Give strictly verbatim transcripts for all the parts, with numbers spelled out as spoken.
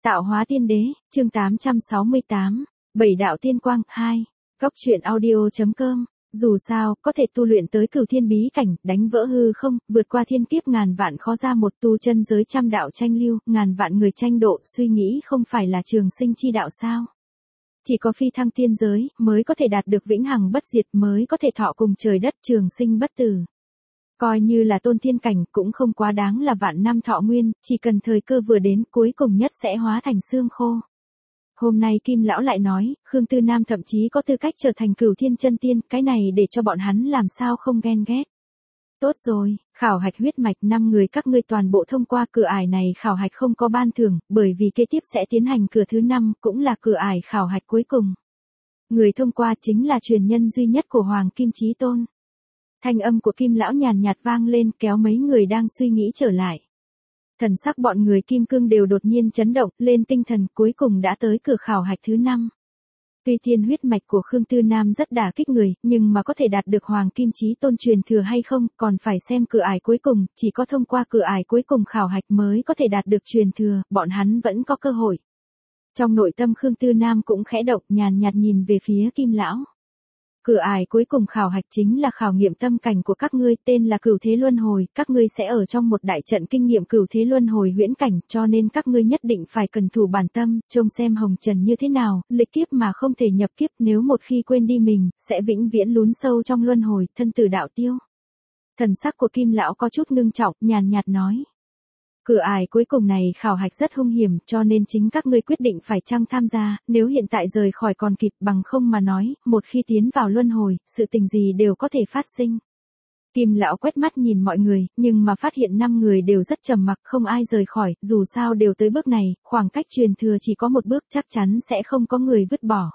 Tạo hóa tiên đế, chương tám trăm sáu mươi tám, Bảy đạo tiên quang, hai. Góc truyện audio.com. Dù sao, có thể tu luyện tới cửu thiên bí cảnh, đánh vỡ hư không, vượt qua thiên kiếp ngàn vạn khó ra một, tu chân giới trăm đạo tranh lưu, ngàn vạn người tranh độ, suy nghĩ không phải là trường sinh chi đạo sao? Chỉ có phi thăng tiên giới, mới có thể đạt được vĩnh hằng bất diệt, mới có thể thọ cùng trời đất trường sinh bất tử. Coi như là tôn thiên cảnh cũng không quá đáng là vạn năm thọ nguyên, chỉ cần thời cơ vừa đến cuối cùng nhất sẽ hóa thành xương khô. Hôm nay Kim Lão lại nói, Khương Tư Nam thậm chí có tư cách trở thành cửu thiên chân tiên, cái này để cho bọn hắn làm sao không ghen ghét. Tốt rồi, khảo hạch huyết mạch năm người các ngươi toàn bộ thông qua cửa ải này, khảo hạch không có ban thưởng, bởi vì kế tiếp sẽ tiến hành cửa thứ năm, cũng là cửa ải khảo hạch cuối cùng. Người thông qua chính là truyền nhân duy nhất của Hoàng Kim Chí Tôn. Thanh âm của Kim Lão nhàn nhạt vang lên, kéo mấy người đang suy nghĩ trở lại. Thần sắc bọn người Kim Cương đều đột nhiên chấn động, lên tinh thần, cuối cùng đã tới cửa khảo hạch thứ năm. Tuy thiên huyết mạch của Khương Tư Nam rất đả kích người, nhưng mà có thể đạt được Hoàng Kim Chí Tôn truyền thừa hay không, còn phải xem cửa ải cuối cùng, chỉ có thông qua cửa ải cuối cùng khảo hạch mới có thể đạt được truyền thừa, bọn hắn vẫn có cơ hội. Trong nội tâm Khương Tư Nam cũng khẽ động, nhàn nhạt nhìn về phía Kim Lão. Cửa ải cuối cùng khảo hạch chính là khảo nghiệm tâm cảnh của các ngươi, tên là Cửu Thế Luân Hồi, các ngươi sẽ ở trong một đại trận kinh nghiệm Cửu Thế Luân Hồi huyễn cảnh, cho nên các ngươi nhất định phải cần thủ bản tâm, trông xem hồng trần như thế nào, lịch kiếp mà không thể nhập kiếp, nếu một khi quên đi mình, sẽ vĩnh viễn lún sâu trong luân hồi, thân tử đạo tiêu. Thần sắc của Kim Lão có chút ngưng trọng, nhàn nhạt nói. Cửa ải cuối cùng này khảo hạch rất hung hiểm, cho nên chính các ngươi quyết định phải chăng tham gia, nếu hiện tại rời khỏi còn kịp, bằng không mà nói, một khi tiến vào luân hồi, sự tình gì đều có thể phát sinh. Kim Lão quét mắt nhìn mọi người, nhưng mà phát hiện năm người đều rất trầm mặc, không ai rời khỏi, dù sao đều tới bước này, khoảng cách truyền thừa chỉ có một bước, chắc chắn sẽ không có người vứt bỏ.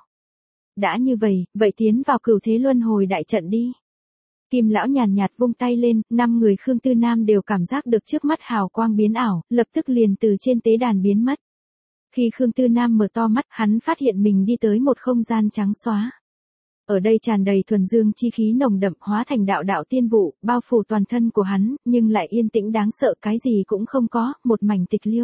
Đã như vậy, vậy tiến vào Cửu Thế Luân Hồi đại trận đi. Kim Lão nhàn nhạt vung tay lên, năm người Khương Tư Nam đều cảm giác được trước mắt hào quang biến ảo, lập tức liền từ trên tế đàn biến mất. Khi Khương Tư Nam mở to mắt, hắn phát hiện mình đi tới một không gian trắng xóa. Ở đây tràn đầy thuần dương chi khí nồng đậm, hóa thành đạo đạo tiên vụ, bao phủ toàn thân của hắn, nhưng lại yên tĩnh đáng sợ, cái gì cũng không có, một mảnh tịch liêu.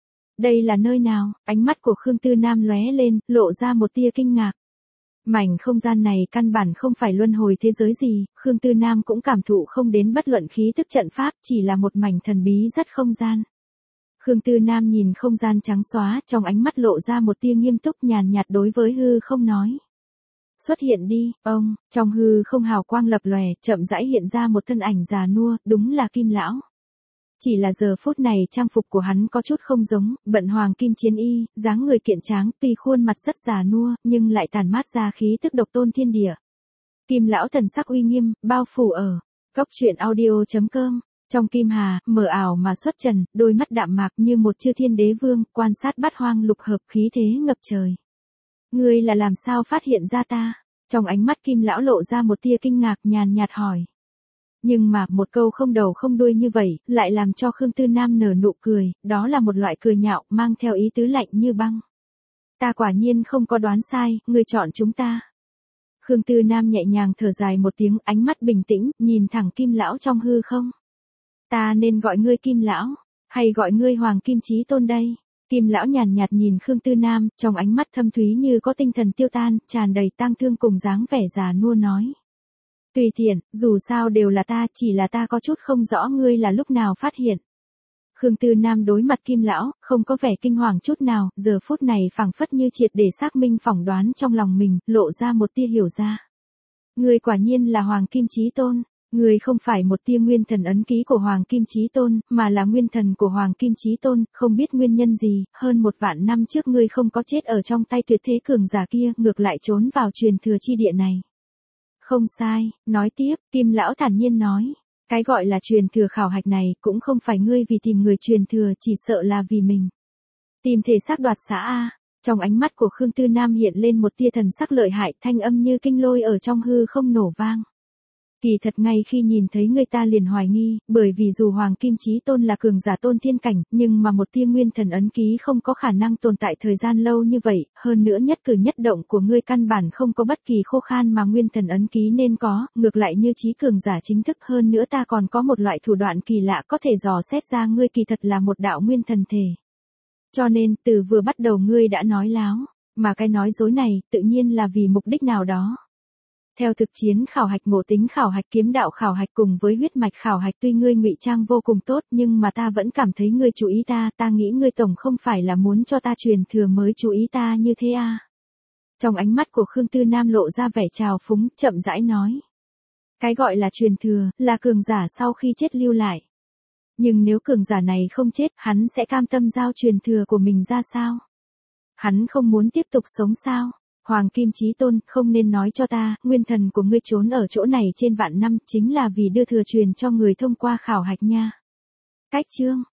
Đây là nơi nào? Ánh mắt của Khương Tư Nam lóe lên, lộ ra một tia kinh ngạc. Mảnh không gian này căn bản không phải luân hồi thế giới gì, Khương Tư Nam cũng cảm thụ không đến bất luận khí tức trận pháp, chỉ là một mảnh thần bí rất không gian. Khương Tư Nam nhìn không gian trắng xóa, trong ánh mắt lộ ra một tia nghiêm túc nhàn nhạt đối với hư không nói. Xuất hiện đi, ông, trong hư không hào quang lập lòe, chậm rãi hiện ra một thân ảnh già nua, đúng là Kim Lão. Chỉ là giờ phút này trang phục của hắn có chút không giống, bận hoàng kim chiến y, dáng người kiện tráng, tuy khuôn mặt rất già nua, nhưng lại tản mát ra khí tức độc tôn thiên địa. Kim Lão thần sắc uy nghiêm, bao phủ ở góc truyện audio.com. Trong Kim Hà, mờ ảo mà xuất trần, đôi mắt đạm mạc như một chư thiên đế vương, quan sát bát hoang lục hợp, khí thế ngập trời. Ngươi là làm sao phát hiện ra ta? Trong ánh mắt Kim Lão lộ ra một tia kinh ngạc, nhàn nhạt hỏi. Nhưng mà, một câu không đầu không đuôi như vậy, lại làm cho Khương Tư Nam nở nụ cười, đó là một loại cười nhạo, mang theo ý tứ lạnh như băng. Ta quả nhiên không có đoán sai, ngươi chọn chúng ta. Khương Tư Nam nhẹ nhàng thở dài một tiếng, ánh mắt bình tĩnh, nhìn thẳng Kim Lão trong hư không. Ta nên gọi ngươi Kim Lão, hay gọi ngươi Hoàng Kim Chí Tôn đây? Kim Lão nhàn nhạt nhìn Khương Tư Nam, trong ánh mắt thâm thúy như có tinh thần tiêu tan, tràn đầy tang thương cùng dáng vẻ già nua nói. Tùy tiện, dù sao đều là ta, chỉ là ta có chút không rõ ngươi là lúc nào phát hiện. Khương Tư Nam đối mặt Kim Lão, không có vẻ kinh hoàng chút nào, giờ phút này phảng phất như triệt để xác minh phỏng đoán trong lòng mình, lộ ra một tia hiểu ra. Ngươi quả nhiên là Hoàng Kim Chí Tôn, ngươi không phải một tia nguyên thần ấn ký của Hoàng Kim Chí Tôn, mà là nguyên thần của Hoàng Kim Chí Tôn, không biết nguyên nhân gì, hơn một vạn năm trước ngươi không có chết ở trong tay tuyệt thế cường giả kia, ngược lại trốn vào truyền thừa chi địa này. Không sai, nói tiếp, Kim Lão thản nhiên nói, cái gọi là truyền thừa khảo hạch này, cũng không phải ngươi vì tìm người truyền thừa, chỉ sợ là vì mình. Tìm thể xác đoạt xá a. Trong ánh mắt của Khương Tư Nam hiện lên một tia thần sắc lợi hại, thanh âm như kinh lôi ở trong hư không nổ vang. Kỳ thật ngay khi nhìn thấy người ta liền hoài nghi, bởi vì dù Hoàng Kim Chí Tôn là cường giả tôn thiên cảnh, nhưng mà một tia nguyên thần ấn ký không có khả năng tồn tại thời gian lâu như vậy, hơn nữa nhất cử nhất động của ngươi căn bản không có bất kỳ khô khan mà nguyên thần ấn ký nên có, ngược lại như trí cường giả chính thức, hơn nữa ta còn có một loại thủ đoạn kỳ lạ có thể dò xét ra ngươi kỳ thật là một đạo nguyên thần thể. Cho nên, từ vừa bắt đầu ngươi đã nói láo, mà cái nói dối này, tự nhiên là vì mục đích nào đó. Theo thực chiến khảo hạch, ngộ tính khảo hạch, kiếm đạo khảo hạch cùng với huyết mạch khảo hạch, tuy ngươi ngụy trang vô cùng tốt nhưng mà ta vẫn cảm thấy ngươi chú ý ta, ta nghĩ ngươi tổng không phải là muốn cho ta truyền thừa mới chú ý ta như thế à. Trong ánh mắt của Khương Tư Nam lộ ra vẻ trào phúng, chậm rãi nói. Cái gọi là truyền thừa, là cường giả sau khi chết lưu lại. Nhưng nếu cường giả này không chết, hắn sẽ cam tâm giao truyền thừa của mình ra sao? Hắn không muốn tiếp tục sống sao? Hoàng Kim Chí Tôn, không nên nói cho ta, nguyên thần của ngươi trốn ở chỗ này trên vạn năm, chính là vì đưa thừa truyền cho người thông qua khảo hạch nha. Cách chương